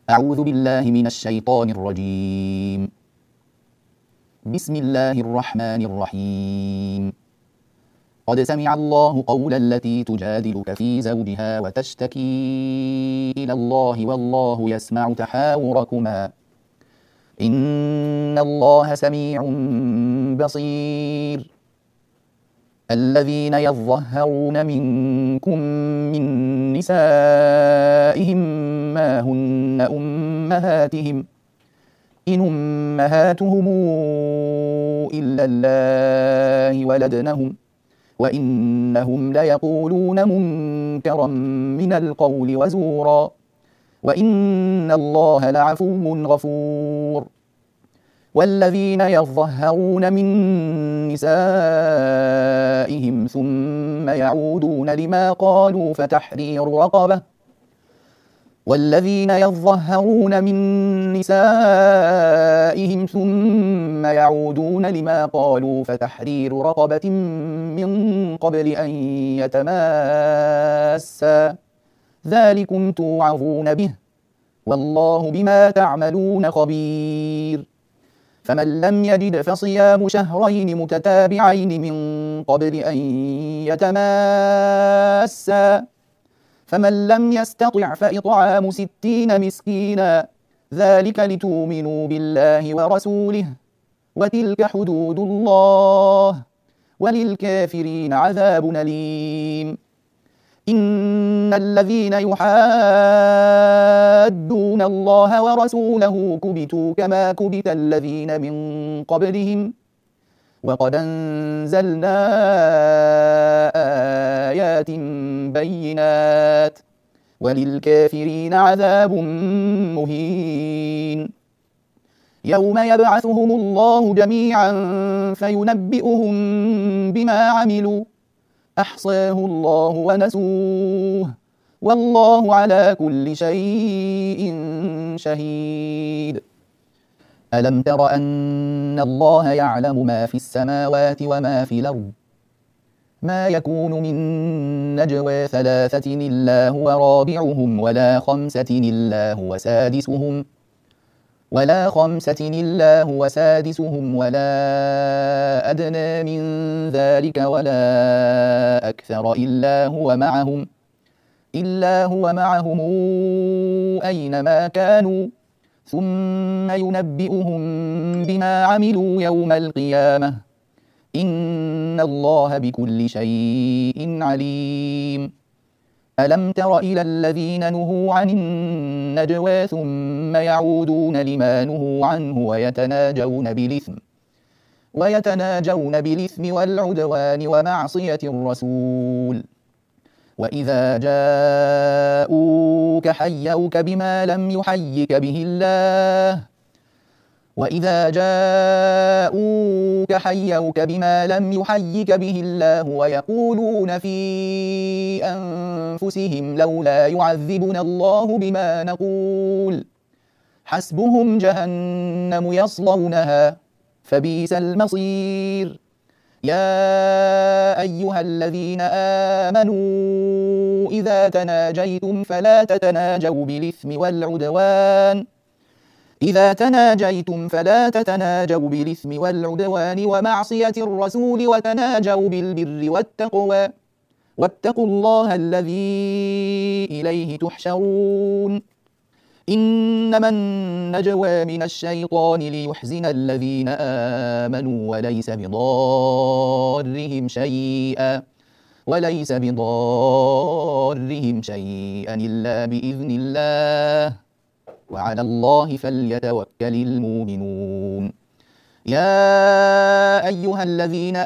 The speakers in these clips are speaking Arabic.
أعوذ بالله من الشيطان الرجيم. بسم الله الرحمن الرحيم. قد سمع الله قول التي تجادلك في زوجها وتشتكي إلى الله والله يسمع تحاوركما إن الله سميع بصير. الذين يظهرون منكم من نسائهم ما هن أمهاتهم إن أمهاتهم إلا الله ولدنهم وإنهم ليقولون منكرا من القول وزورا وإن الله لعفو غفور. والذين يظهرون من نسائهم ثم يعودون لما قالوا فتحرير رقبة من قبل أن يتماسا ذلكم توعظون به والله بما تعملون خبير. فمن لم يجد فصيام شهرين متتابعين من قبل أن يتماسا فمن لم يستطع فإطعام 60 مسكينا ذلك لتؤمنوا بالله ورسوله وتلك حدود الله وللكافرين عذاب أليم. إن الذين يحادون الله ورسوله كبتوا كما كبت الذين من قبلهم وقد أنزلنا آيات بينات وللكافرين عذاب مهين. يوم يبعثهم الله جميعا فينبئهم بما عملوا أحصاه الله ونسوه والله على كل شيء شهيد. ألم تر أن الله يعلم ما في السماوات وما في الأرض ما يكون من نجوى 3 إلا هو رابعهم ولا خمسة إلا هو سادسهم ولا أدنى من ذلك ولا أكثر إلا هو معهم أينما كانوا ثم ينبئهم بما عملوا يوم القيامة إن الله بكل شيء عليم. ألم تر إلى الذين نهوا عن النجوى ثم يعودون لما نهوا عنه ويتناجون بالإثم والعدوان ومعصية الرسول وإذا جاءوك حيوك بما لم يحيك به الله ويقولون في أنفسهم لولا يعذبنا الله بما نقول حسبهم جهنم يصلونها فبئس المصير. يا أيها الذين آمنوا إذا تناجيتم فلا تتناجوا بالإثم والعدوان ومعصية الرسول وتناجوا بالبر والتقوى واتقوا الله الذي إليه تحشرون. إنما النجوى من الشيطان ليحزن الذين آمنوا وليس بضارهم شيئا إلا بإذن الله وعلى الله فليتوكل المؤمنون. يا أيها الذين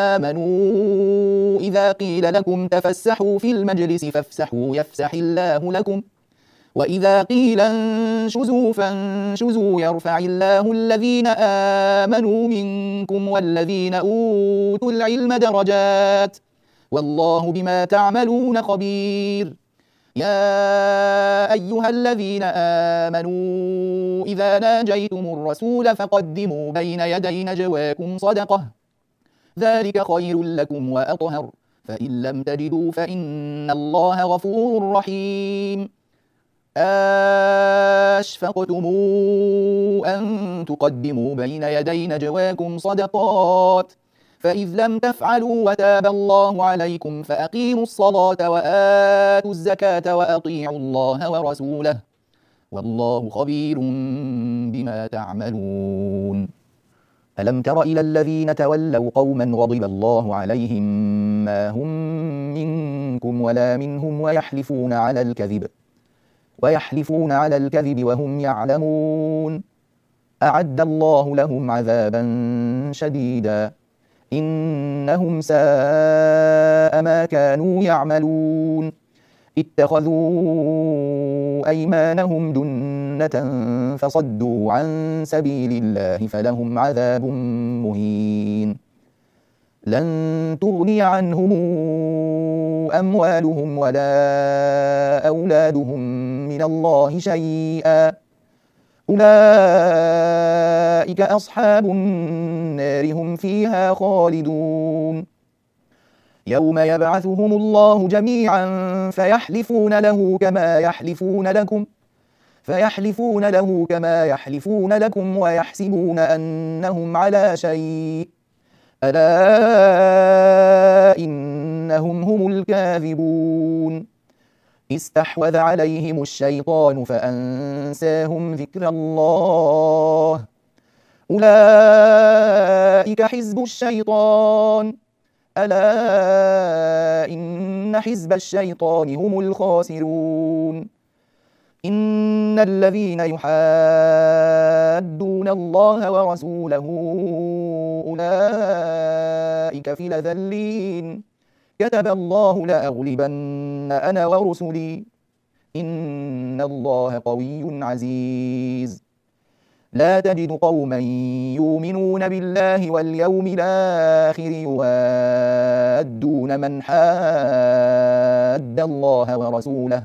آمنوا إذا قيل لكم تفسحوا في المجلس فافسحوا يفسح الله لكم وإذا قيل انشزوا فانشزوا يرفع الله الذين آمنوا منكم والذين أوتوا العلم درجات والله بما تعملون خبير. يا أيها الذين آمنوا إذا ناجيتم الرسول فقدموا بين يدي نجواكم صدقة ذلك خير لكم وأطهر فإن لم تجدوا فإن الله غفور رحيم. أشفقتم أن تقدموا بين يدي نجواكم صدقات فإذ لم تفعلوا وتاب الله عليكم فأقيموا الصلاة وآتوا الزكاة وأطيعوا الله ورسوله والله خبير بما تعملون. ألم تر إلى الذين تولوا قوما غضب الله عليهم ما هم منكم ولا منهم ويحلفون على الكذب وهم يعلمون أعد الله لهم عذابا شديدا إنهم ساء ما كانوا يعملون اتخذوا أيمانهم جنة فصدوا عن سبيل الله فلهم عذاب مهين لن تغني عنهم أموالهم ولا أولادهم من الله شيئا أولئك أصحاب النار هم فيها خالدون يوم يبعثهم الله جميعا فيحلفون له كما يحلفون لكم ويحسبون أنهم على شيء ألا إنهم هم الكاذبون استحوذ عليهم الشيطان فأنساهم ذكر الله أولئك حزب الشيطان ألا إن حزب الشيطان هم الخاسرون إن الذين يحادون الله ورسوله أولئك في الأذلين كتب الله لأغلبن أنا ورسلي إن الله قوي عزيز لا تجد قوما يؤمنون بالله واليوم الآخر يوادون من حاد الله ورسوله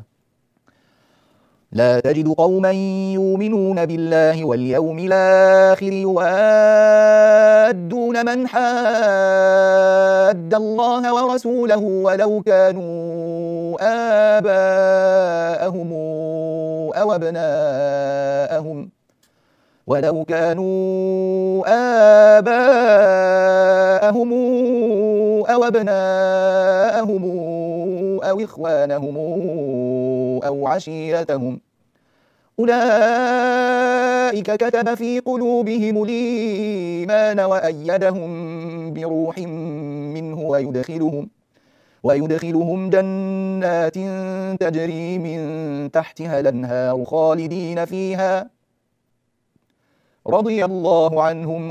ولو كانوا آباءهم أو أبناءهم أو إخوانهم أو عشيرتهم أولئك كتب في قلوبهم الإيمان وأيدهم بروح منه ويدخلهم جنات تجري من تحتها الأنهار خالدين فيها رضي الله عنهم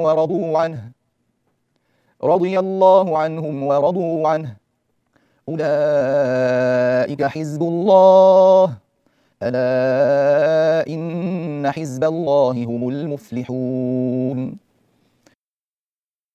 ورضوا عنه أولئك حزب الله ألا إن حزب الله هم المفلحون.